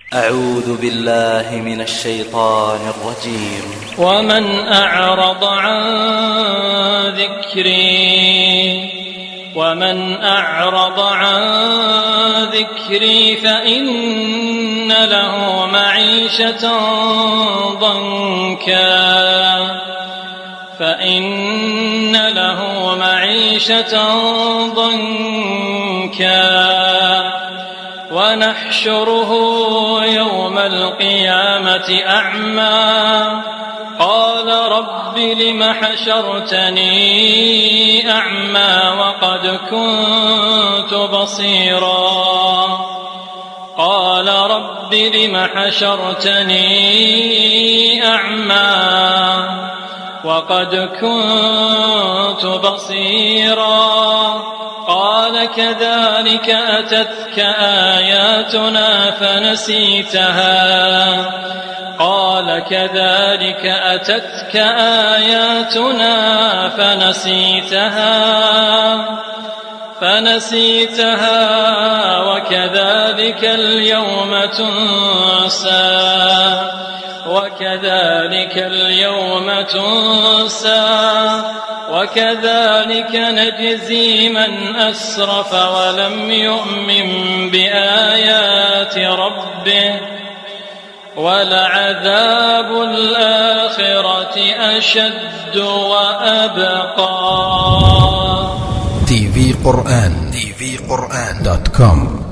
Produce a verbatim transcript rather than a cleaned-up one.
أعوذ بالله من الشيطان الرجيم. ومن أعرض عن ذكري ومن أعرض عن ذكري فإن له معيشة ضنكا فإن له معيشة ضنكا ونحشره يوم القيامة أعمى قال رب لم حشرتني أعمى وقد كنت بصيرا قال رب لم حشرتني أعمى وقد كنت بصيرا قال كذلك أتتك آياتنا فنسيتها قال كذلك أتتك آياتنا فنسيتها فنسيتها وكذلك اليوم تنسى وكذلك اليوم تنسى وكذلك نجزي من أسرف ولم يؤمن بآيات ربه ولعذاب الآخرة أشد وأبقى. تي في قرآن تي في قرآن دوت كوم